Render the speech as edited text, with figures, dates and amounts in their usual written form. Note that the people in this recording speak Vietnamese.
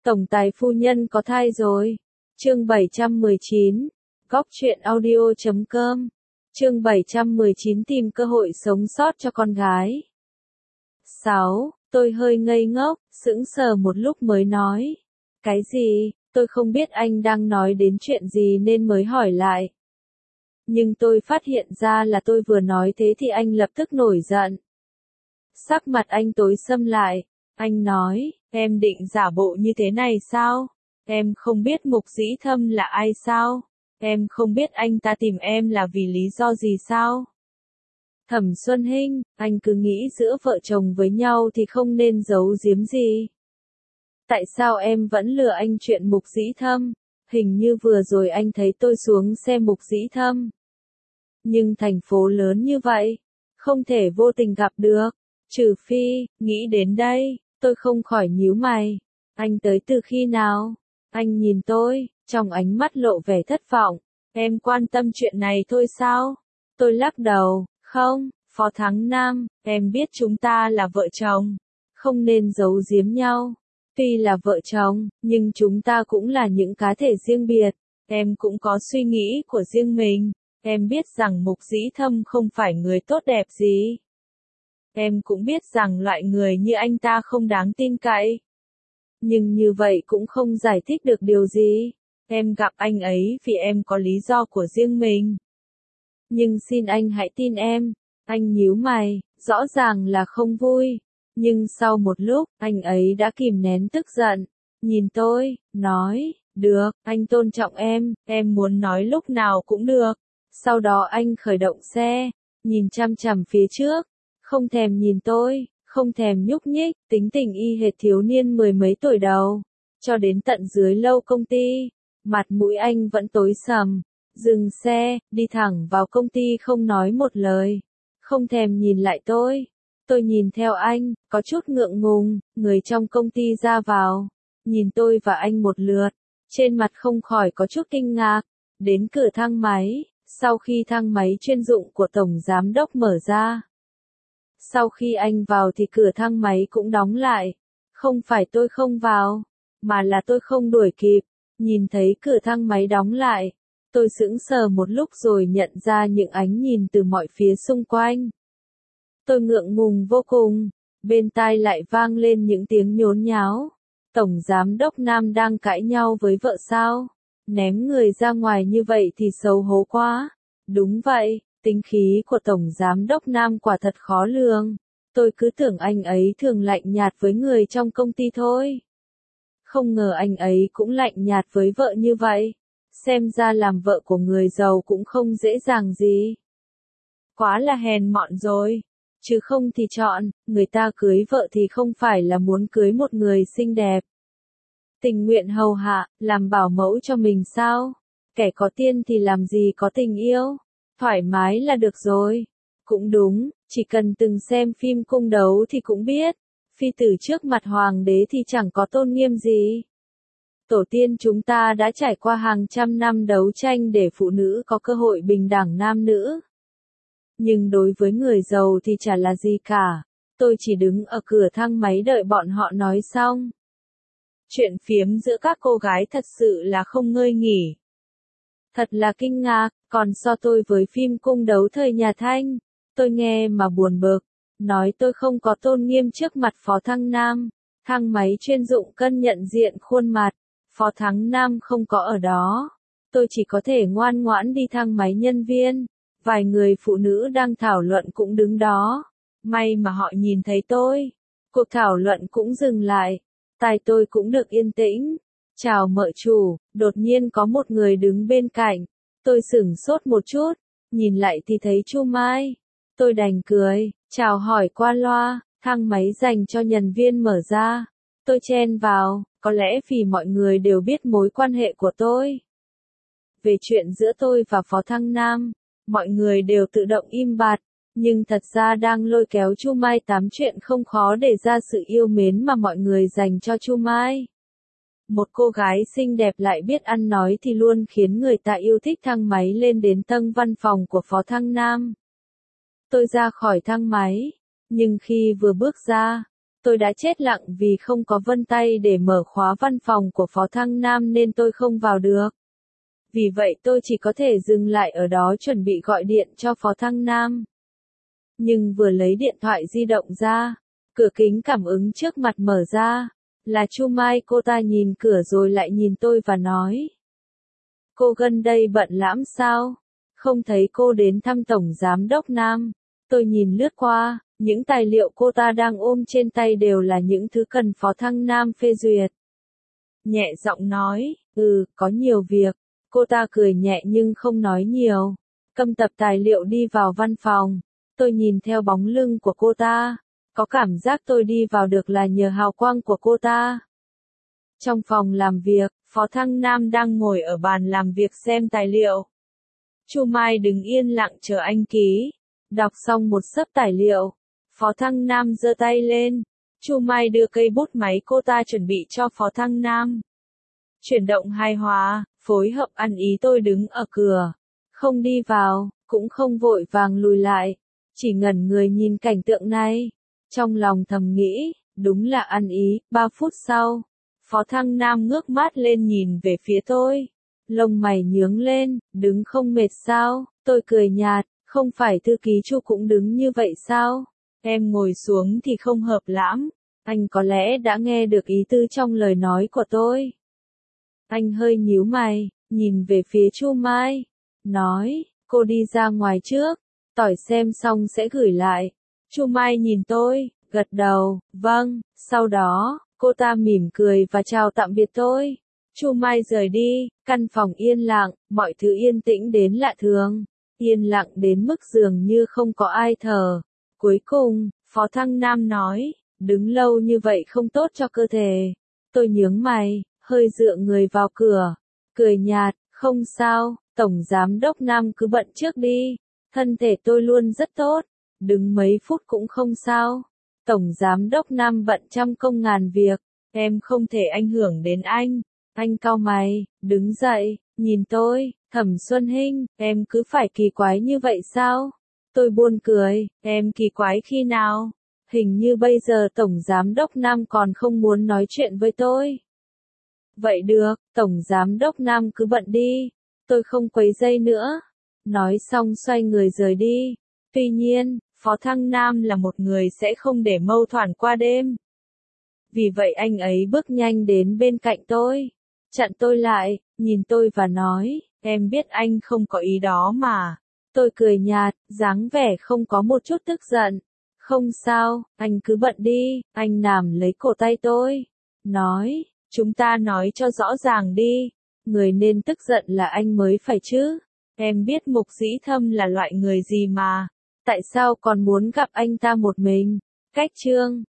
Tổng tài phu nhân có thai rồi. Chương 719. Góc truyện audio.com. Chương 719 tìm cơ hội sống sót cho con gái. 6. Tôi hơi ngây ngốc, sững sờ một lúc mới nói. Cái gì? Tôi không biết anh đang nói đến chuyện gì nên mới hỏi lại. Nhưng tôi phát hiện ra là tôi vừa nói thế thì anh lập tức nổi giận. Sắc mặt anh tối sầm lại. Anh nói, em định giả bộ như thế này sao? Em không biết Mục Dĩ Thâm là ai sao? Em không biết anh ta tìm em là vì lý do gì sao? Thẩm Xuân Hinh, anh cứ nghĩ giữa vợ chồng với nhau thì không nên giấu giếm gì. Tại sao em vẫn lừa anh chuyện Mục Dĩ Thâm? Hình như vừa rồi anh thấy tôi xuống xe Mục Dĩ Thâm. Nhưng thành phố lớn như vậy, không thể vô tình gặp được. Trừ phi, nghĩ đến đây, tôi không khỏi nhíu mày. Anh tới từ khi nào? Anh nhìn tôi, trong ánh mắt lộ vẻ thất vọng. Em quan tâm chuyện này thôi sao? Tôi lắc đầu, không, Phó Thắng Nam, em biết chúng ta là vợ chồng. Không nên giấu giếm nhau. Tuy là vợ chồng, nhưng chúng ta cũng là những cá thể riêng biệt. Em cũng có suy nghĩ của riêng mình. Em biết rằng Mục Dĩ Thâm không phải người tốt đẹp gì. Em cũng biết rằng loại người như anh ta không đáng tin cậy. Nhưng như vậy cũng không giải thích được điều gì. Em gặp anh ấy vì em có lý do của riêng mình. Nhưng xin anh hãy tin em. Anh nhíu mày, rõ ràng là không vui. Nhưng sau một lúc, anh ấy đã kìm nén tức giận. Nhìn tôi, nói, được, anh tôn trọng em muốn nói lúc nào cũng được. Sau đó anh khởi động xe, nhìn chằm chằm phía trước. Không thèm nhìn tôi, không thèm nhúc nhích, tính tình y hệt thiếu niên mười mấy tuổi đầu. Cho đến tận dưới lâu công ty, mặt mũi anh vẫn tối sầm. Dừng xe, đi thẳng vào công ty không nói một lời. Không thèm nhìn lại tôi. Tôi nhìn theo anh, có chút ngượng ngùng, người trong công ty ra vào. Nhìn tôi và anh một lượt, trên mặt không khỏi có chút kinh ngạc. Đến cửa thang máy, sau khi thang máy chuyên dụng của Tổng Giám Đốc mở ra. Sau khi anh vào thì cửa thang máy cũng đóng lại. Không phải tôi không vào, mà là tôi không đuổi kịp. Nhìn thấy cửa thang máy đóng lại, tôi sững sờ một lúc rồi nhận ra những ánh nhìn từ mọi phía xung quanh. Tôi ngượng ngùng vô cùng, bên tai lại vang lên những tiếng nhốn nháo. Tổng Giám Đốc Nam đang cãi nhau với vợ sao? Ném người ra ngoài như vậy thì xấu hổ quá. Đúng vậy. Tính khí của Tổng Giám Đốc Nam quả thật khó lường. Tôi cứ tưởng anh ấy thường lạnh nhạt với người trong công ty thôi. Không ngờ anh ấy cũng lạnh nhạt với vợ như vậy. Xem ra làm vợ của người giàu cũng không dễ dàng gì. Quá là hèn mọn rồi. Chứ không thì chọn, người ta cưới vợ thì không phải là muốn cưới một người xinh đẹp. Tình nguyện hầu hạ, làm bảo mẫu cho mình sao? Kẻ có tiền thì làm gì có tình yêu? Thoải mái là được rồi. Cũng đúng, chỉ cần từng xem phim cung đấu thì cũng biết. Phi tử trước mặt hoàng đế thì chẳng có tôn nghiêm gì. Tổ tiên chúng ta đã trải qua hàng trăm năm đấu tranh để phụ nữ có cơ hội bình đẳng nam nữ. Nhưng đối với người giàu thì chả là gì cả. Tôi chỉ đứng ở cửa thang máy đợi bọn họ nói xong. Chuyện phiếm giữa các cô gái thật sự là không ngơi nghỉ. Thật là kinh ngạc, còn so tôi với phim cung đấu thời nhà Thanh, tôi nghe mà buồn bực, nói tôi không có tôn nghiêm trước mặt Phó Thăng Nam, thang máy chuyên dụng cân nhận diện khuôn mặt, Phó Thắng Nam không có ở đó, tôi chỉ có thể ngoan ngoãn đi thang máy nhân viên, vài người phụ nữ đang thảo luận cũng đứng đó, may mà họ nhìn thấy tôi, cuộc thảo luận cũng dừng lại, tai tôi cũng được yên tĩnh. Chào mợ chủ, đột nhiên có một người đứng bên cạnh. Tôi sửng sốt một chút, nhìn lại thì thấy Chu Mai. Tôi đành cười, chào hỏi qua loa, thang máy dành cho nhân viên mở ra. Tôi chen vào, có lẽ vì mọi người đều biết mối quan hệ của tôi. Về chuyện giữa tôi và Phó Thăng Nam, mọi người đều tự động im bặt, nhưng thật ra đang lôi kéo Chu Mai tám chuyện không khó để ra sự yêu mến mà mọi người dành cho Chu Mai. Một cô gái xinh đẹp lại biết ăn nói thì luôn khiến người ta yêu thích thang máy lên đến tầng văn phòng của Phó Thăng Nam. Tôi ra khỏi thang máy, nhưng khi vừa bước ra, Tôi đã chết lặng vì không có vân tay để mở khóa văn phòng của Phó Thăng Nam nên tôi không vào được. Vì vậy tôi chỉ có thể dừng lại ở đó chuẩn bị gọi điện cho Phó Thăng Nam. Nhưng vừa lấy điện thoại di động ra, cửa kính cảm ứng trước mặt mở ra, là Chu Mai. Cô ta nhìn cửa rồi lại nhìn tôi và nói. Cô gần đây bận lắm sao? Không thấy cô đến thăm Tổng Giám đốc Nam. Tôi nhìn lướt qua, những tài liệu cô ta đang ôm trên tay đều là những thứ cần Phó Thăng Nam phê duyệt. Nhẹ giọng nói, có nhiều việc. Cô ta cười nhẹ nhưng không nói nhiều. Cầm tập tài liệu đi vào văn phòng. Tôi nhìn theo bóng lưng của cô ta. Có cảm giác tôi đi vào được là nhờ hào quang của cô ta. Trong phòng làm việc, Phó Thăng Nam đang ngồi ở bàn làm việc xem tài liệu. Chu Mai đứng yên lặng chờ anh ký. Đọc xong một xấp tài liệu, Phó Thăng Nam giơ tay lên. Chu Mai đưa cây bút máy cô ta chuẩn bị cho Phó Thăng Nam. Chuyển động hài hòa, phối hợp ăn ý. Tôi đứng ở cửa, không đi vào, cũng không vội vàng lùi lại, chỉ ngẩn người nhìn cảnh tượng này. Trong lòng thầm nghĩ, đúng là ăn ý. 3 phút sau, Phó Thăng Nam ngước mắt lên nhìn về phía tôi. Lông mày nhướng lên, đứng không mệt sao? Tôi cười nhạt, không phải thư ký Chu cũng đứng như vậy sao? Em ngồi xuống thì không hợp lắm. Anh có lẽ đã nghe được ý tứ trong lời nói của tôi. Anh hơi nhíu mày, nhìn về phía Chu Mai, nói, cô đi ra ngoài trước, tỏi xem xong sẽ gửi lại. Chu Mai nhìn tôi, gật đầu, vâng. Sau đó, cô ta mỉm cười và chào tạm biệt tôi. Chu Mai rời đi, căn phòng yên lặng, mọi thứ yên tĩnh đến lạ thường. Yên lặng đến mức dường như không có ai thở. Cuối cùng, Phó Thăng Nam nói, đứng lâu như vậy không tốt cho cơ thể. Tôi nhướng mày, hơi dựa người vào cửa, cười nhạt, không sao, Tổng Giám đốc Nam cứ bận trước đi. Thân thể tôi luôn rất tốt, đứng mấy phút cũng không sao. Tổng Giám đốc Nam bận trăm công ngàn việc, em không thể ảnh hưởng đến anh. Anh cau mày, đứng dậy, nhìn tôi, Thẩm Xuân Hinh, em cứ phải kỳ quái như vậy sao? Tôi buồn cười, em kỳ quái khi nào? Hình như bây giờ Tổng Giám đốc Nam còn không muốn nói chuyện với tôi. Vậy được, Tổng Giám đốc Nam cứ bận đi, tôi không quấy rầy nữa. Nói xong xoay người rời đi. Tuy nhiên, Phó Thăng Nam là một người sẽ không để mâu thuẫn qua đêm. Vì vậy anh ấy bước nhanh đến bên cạnh tôi, chặn tôi lại, nhìn tôi và nói, em biết anh không có ý đó mà. Tôi cười nhạt, dáng vẻ không có một chút tức giận. Không sao, anh cứ bận đi. Anh nắm lấy cổ tay tôi, nói, chúng ta nói cho rõ ràng đi. Người nên tức giận là anh mới phải chứ. Em biết Mục Dĩ Thâm là loại người gì mà. Tại sao còn muốn gặp anh ta một mình? Cách chương